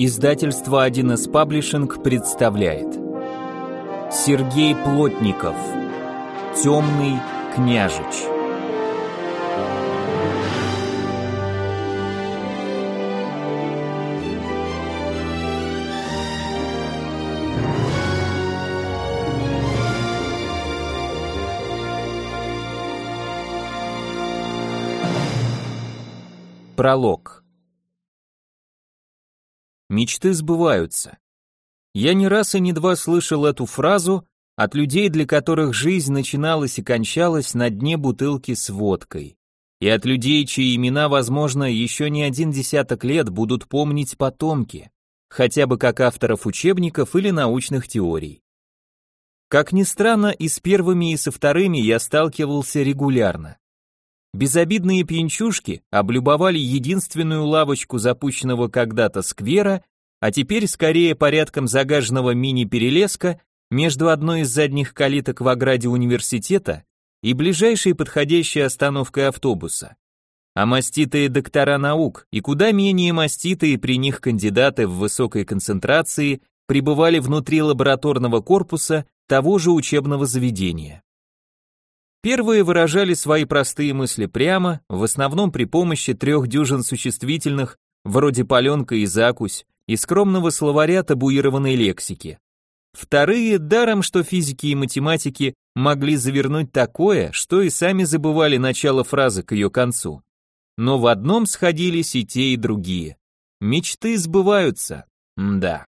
Издательство 1С Паблишинг представляет Сергей Плотников «Темный княжич». Пролог. Мечты сбываются. Я не раз и не два слышал эту фразу от людей, для которых жизнь начиналась и кончалась на дне бутылки с водкой. И от людей, чьи имена, возможно, еще не один десяток лет будут помнить потомки, хотя бы как авторов учебников или научных теорий. Как ни странно, и с первыми, и со вторыми я сталкивался регулярно. Безобидные пьянчушки облюбовали единственную лавочку запущенного когда-то сквера, а теперь скорее порядком загаженного мини-перелеска между одной из задних калиток в ограде университета и ближайшей подходящей остановкой автобуса. А маститые доктора наук и куда менее маститые при них кандидаты в высокой концентрации пребывали внутри лабораторного корпуса того же учебного заведения. Первые выражали свои простые мысли прямо, в основном при помощи 3 дюжин существительных, вроде паленка и закусь, и скромного словаря табуированной лексики. Вторые, даром что физики и математики могли завернуть такое, что и сами забывали начало фразы к ее концу. Но в одном сходились и те, и другие. Мечты сбываются. Да.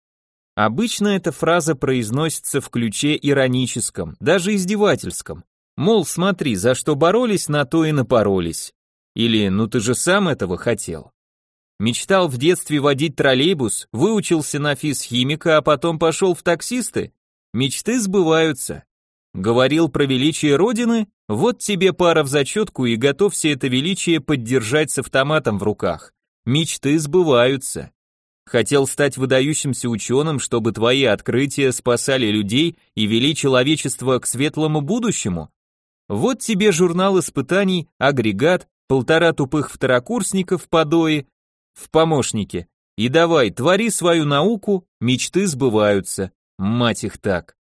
Обычно эта фраза произносится в ключе ироническом, даже издевательском. Мол, смотри, за что боролись, на то и напоролись. Или, ну ты же сам этого хотел. Мечтал в детстве водить троллейбус, выучился на физхимика, а потом пошел в таксисты. Мечты сбываются. Говорил про величие Родины, вот тебе пара в зачетку и готов все это величие поддержать с автоматом в руках. Мечты сбываются. Хотел стать выдающимся ученым, чтобы твои открытия спасали людей и вели человечество к светлому будущему. Вот тебе журнал испытаний, агрегат, 1,5 тупых второкурсников подои в помощнике. И давай, твори свою науку, мечты сбываются. Мать их так.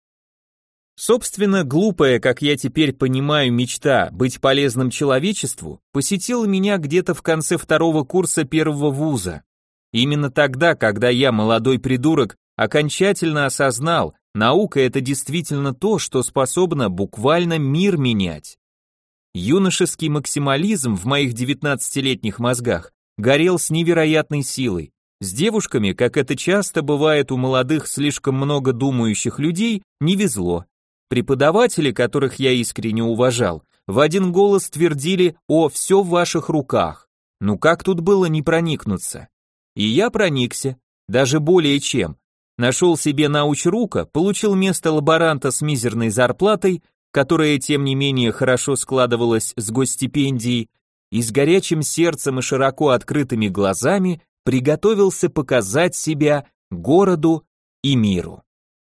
Собственно, глупая, как я теперь понимаю, мечта быть полезным человечеству посетила меня где-то в конце 2-го курса 1-го вуза. Именно тогда, когда я, молодой придурок, окончательно осознал, наука — это действительно то, что способно буквально мир менять. Юношеский максимализм в моих 19-летних мозгах горел с невероятной силой. С девушками, как это часто бывает у молодых слишком много думающих людей, не везло. Преподаватели, которых я искренне уважал, в один голос твердили: «О, все в ваших руках». Ну как тут было не проникнуться? И я проникся, даже более чем. Нашел себе научрука, получил место лаборанта с мизерной зарплатой, которая, тем не менее, хорошо складывалась с госстипендией, и с горячим сердцем и широко открытыми глазами приготовился показать себя городу и миру.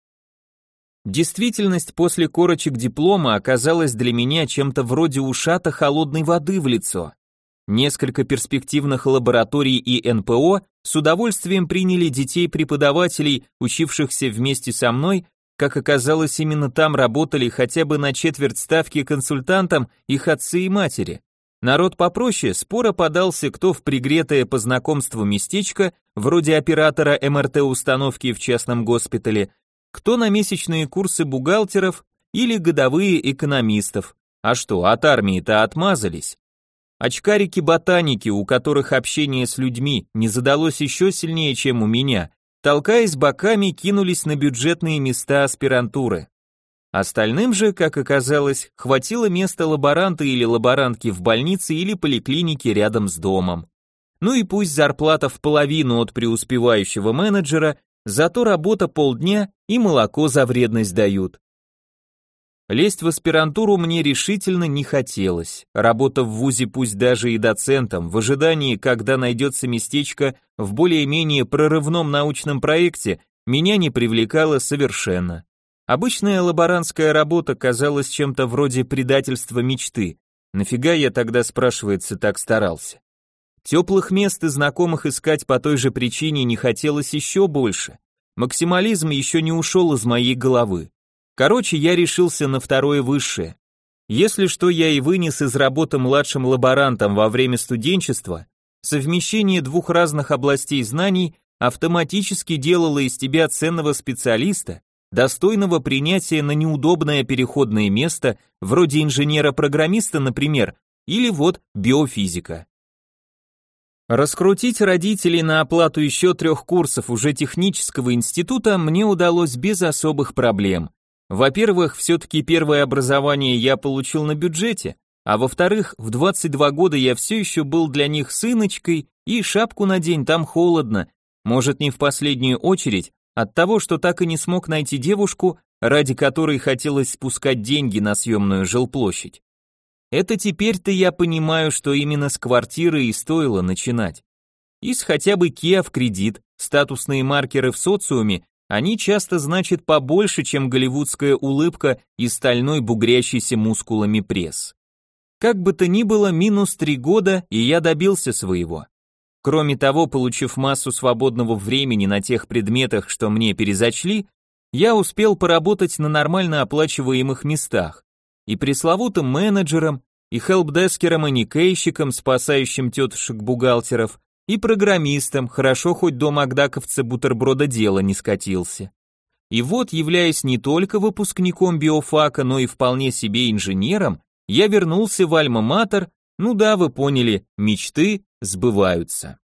Действительность после корочек диплома оказалась для меня чем-то вроде ушата холодной воды в лицо. Несколько перспективных лабораторий и НПО с удовольствием приняли детей преподавателей, учившихся вместе со мной, как оказалось, именно там работали хотя бы на четверть ставки консультантам их отцы и матери. Народ попроще споро подался кто в пригретое по знакомству местечко, вроде оператора МРТ-установки в частном госпитале, кто на месячные курсы бухгалтеров или годовые экономистов. А что, от армии-то отмазались. Очкарики-ботаники, у которых общение с людьми не задалось еще сильнее, чем у меня, толкаясь боками, кинулись на бюджетные места аспирантуры. Остальным же, как оказалось, хватило места лаборанта или лаборантки в больнице или поликлинике рядом с домом. Ну и пусть зарплата в половину от преуспевающего менеджера, зато работа полдня и молоко за вредность дают. Лезть в аспирантуру мне решительно не хотелось. Работа в вузе, пусть даже и доцентом, в ожидании, когда найдется местечко в более-менее прорывном научном проекте, меня не привлекала совершенно. Обычная лаборантская работа казалась чем-то вроде предательства мечты. Нафига я тогда, спрашивается, так старался? Теплых мест и знакомых искать по той же причине не хотелось еще больше. Максимализм еще не ушел из моей головы. Короче, я решился на второе высшее. Если что я и вынес из работы младшим лаборантом во время студенчества, совмещение двух разных областей знаний автоматически делало из тебя ценного специалиста, достойного принятия на неудобное переходное место, вроде инженера-программиста, например, или вот биофизика. Раскрутить родителей на оплату еще 3 курсов уже технического института мне удалось без особых проблем. Во-первых, все-таки первое образование я получил на бюджете, а во-вторых, в 22 года я все еще был для них сыночкой, и шапку надень, там холодно, может не в последнюю очередь, от того, что так и не смог найти девушку, ради которой хотелось спускать деньги на съемную жилплощадь. Это теперь-то я понимаю, что именно с квартиры и стоило начинать. И с хотя бы Kia в кредит, статусные маркеры в социуме, они часто значат побольше, чем голливудская улыбка и стальной бугрящийся мускулами пресс. Как бы то ни было, минус 3 года, и я добился своего. Кроме того, получив массу свободного времени на тех предметах, что мне перезачли, я успел поработать на нормально оплачиваемых местах, и пресловутым менеджером, и хелпдескером, и никейщиком, спасающим тетушек-бухгалтеров, и программистом, хорошо хоть до макдаковца бутерброда дело не скатился. И вот, являясь не только выпускником биофака, но и вполне себе инженером, я вернулся в Альма-Матер, ну да, вы поняли, мечты сбываются.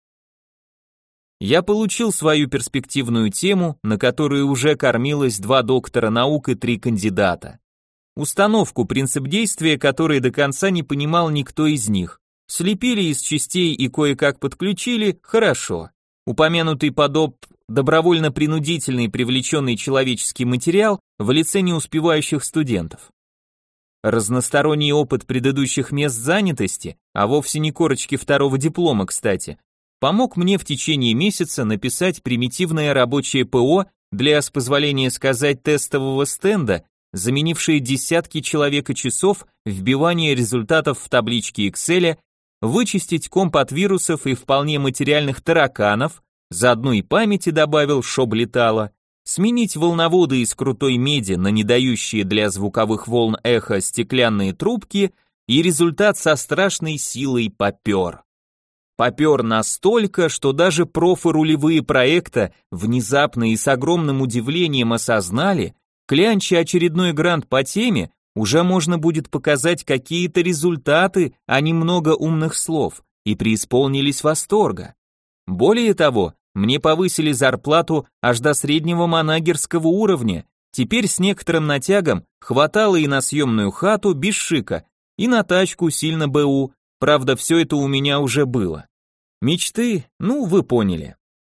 Я получил свою перспективную тему, на которую уже кормилось 2 доктора наук и 3 кандидата. Установку, принцип действия, который до конца не понимал никто из них. Слепили из частей и кое-как подключили, хорошо. Упомянутый добровольно-принудительный привлеченный человеческий материал в лице неуспевающих студентов. Разносторонний опыт предыдущих мест занятости, а вовсе не корочки 2-го диплома, кстати, помог мне в течение месяца написать примитивное рабочее ПО для, с позволения сказать, тестового стенда, заменившие десятки человека-часов вбивания результатов в таблички Excel, вычистить комп от вирусов и вполне материальных тараканов, заодно и памяти добавил, шоб летало, сменить волноводы из крутой меди на не дающие для звуковых волн эхо стеклянные трубки, и результат со страшной силой попер. Попер настолько, что даже профы рулевые проекта внезапно и с огромным удивлением осознали, клянча очередной грант по теме, уже можно будет показать какие-то результаты, а не много умных слов, и преисполнились восторга. Более того, мне повысили зарплату аж до среднего манагерского уровня, теперь с некоторым натягом хватало и на съемную хату без шика, и на тачку сильно БУ, правда все это у меня уже было. Мечты, ну вы поняли.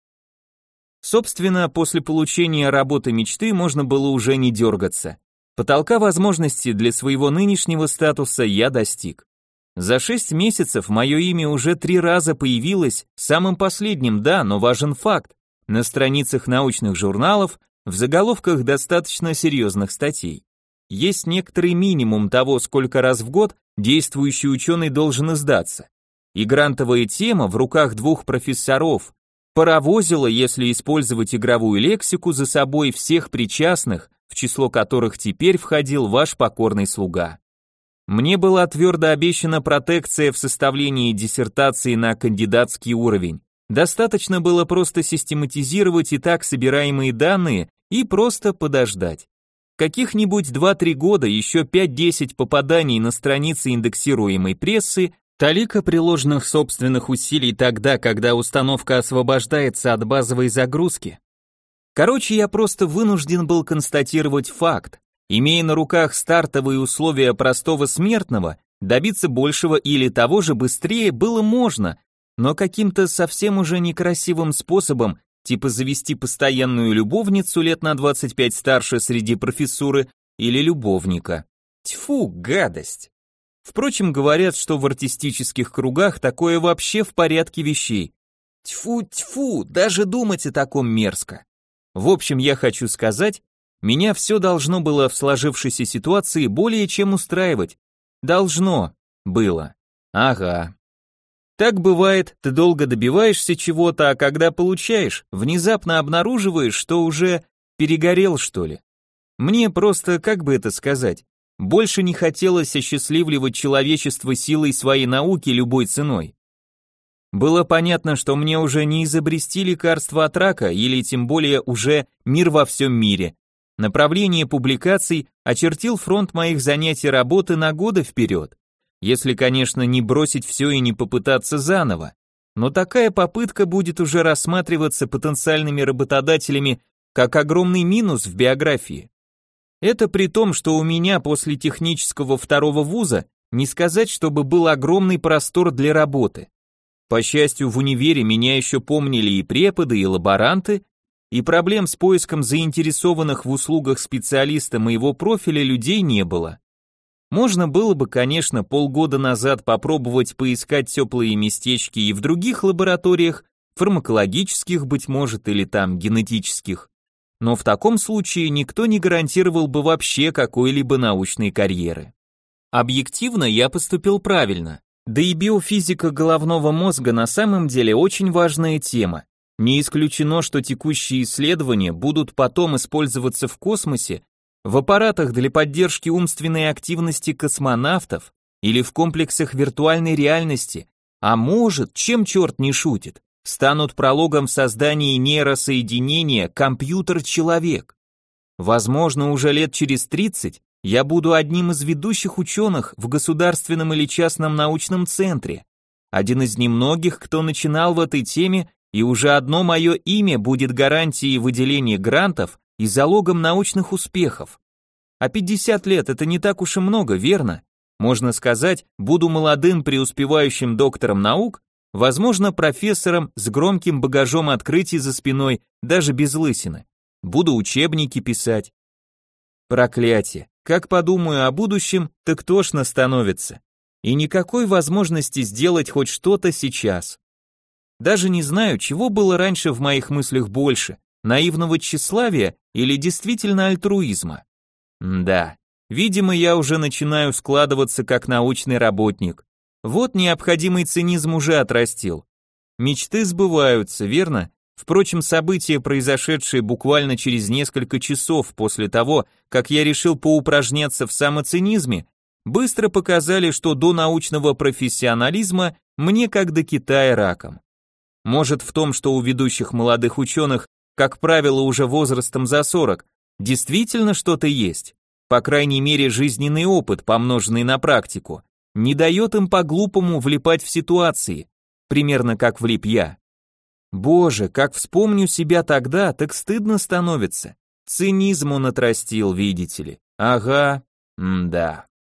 Собственно, после получения работы мечты можно было уже не дергаться. Потолка возможностей для своего нынешнего статуса я достиг. За 6 месяцев мое имя уже 3 раза появилось, самым последним, да, но важен факт, на страницах научных журналов, в заголовках достаточно серьезных статей. Есть некоторый минимум того, сколько раз в год действующий ученый должен издаться. И грантовая тема в руках 2 профессоров паровозила, если использовать игровую лексику, за собой всех причастных, в число которых теперь входил ваш покорный слуга. Мне была твердо обещана протекция в составлении диссертации на кандидатский уровень. Достаточно было просто систематизировать и так собираемые данные и просто подождать. Каких-нибудь 2-3 года, еще 5-10 попаданий на страницы индексируемой прессы, талика приложенных собственных усилий тогда, когда установка освобождается от базовой загрузки. Короче, я просто вынужден был констатировать факт. Имея на руках стартовые условия простого смертного, добиться большего или того же быстрее было можно, но каким-то совсем уже некрасивым способом, типа завести постоянную любовницу лет на 25 старше среди профессуры или любовника. Тьфу, гадость. Впрочем, говорят, что в артистических кругах такое вообще в порядке вещей. Тьфу, даже думать о таком мерзко. В общем, я хочу сказать, меня все должно было в сложившейся ситуации более чем устраивать. Должно было. Ага. Так бывает, ты долго добиваешься чего-то, а когда получаешь, внезапно обнаруживаешь, что уже перегорел, что ли. Мне просто, как бы это сказать, больше не хотелось осчастливливать человечество силой своей науки любой ценой. Было понятно, что мне уже не изобрести лекарство от рака, или тем более уже мир во всем мире. Направление публикаций очертил фронт моих занятий работы на годы вперед. Если, конечно, не бросить все и не попытаться заново. Но такая попытка будет уже рассматриваться потенциальными работодателями как огромный минус в биографии. Это при том, что у меня после технического второго вуза не сказать, чтобы был огромный простор для работы. По счастью, в универе меня еще помнили и преподы, и лаборанты, и проблем с поиском заинтересованных в услугах специалиста моего профиля людей не было. Можно было бы, конечно, полгода назад попробовать поискать теплые местечки и в других лабораториях, фармакологических, быть может, или там генетических, но в таком случае никто не гарантировал бы вообще какой-либо научной карьеры. Объективно я поступил правильно. Да и биофизика головного мозга на самом деле очень важная тема. Не исключено, что текущие исследования будут потом использоваться в космосе, в аппаратах для поддержки умственной активности космонавтов или в комплексах виртуальной реальности, а может, чем черт не шутит, станут прологом в создании нейросоединения компьютер-человек. Возможно, уже лет через 30 я буду одним из ведущих ученых в государственном или частном научном центре, один из немногих, кто начинал в этой теме, и уже одно мое имя будет гарантией выделения грантов и залогом научных успехов. А 50 лет это не так уж и много, верно? Можно сказать, буду молодым преуспевающим доктором наук, возможно, профессором с громким багажом открытий за спиной, даже без лысины. Буду учебники писать. Проклятие. Как подумаю о будущем, так тошно становится. И никакой возможности сделать хоть что-то сейчас. Даже не знаю, чего было раньше в моих мыслях больше, наивного тщеславия или действительно альтруизма. Да, видимо, я уже начинаю складываться как научный работник. Вот необходимый цинизм уже отрастил. Мечты сбываются, верно? Впрочем, события, произошедшие буквально через несколько часов после того, как я решил поупражняться в самоцинизме, быстро показали, что до научного профессионализма мне как до Китая раком. Может, в том, что у ведущих молодых ученых, как правило, уже возрастом за 40, действительно что-то есть, по крайней мере, жизненный опыт, помноженный на практику, не дает им по-глупому влипать в ситуации, примерно как влип я. Боже, как вспомню себя тогда, так стыдно становится. Цинизм он отрастил, видите ли. Ага, да.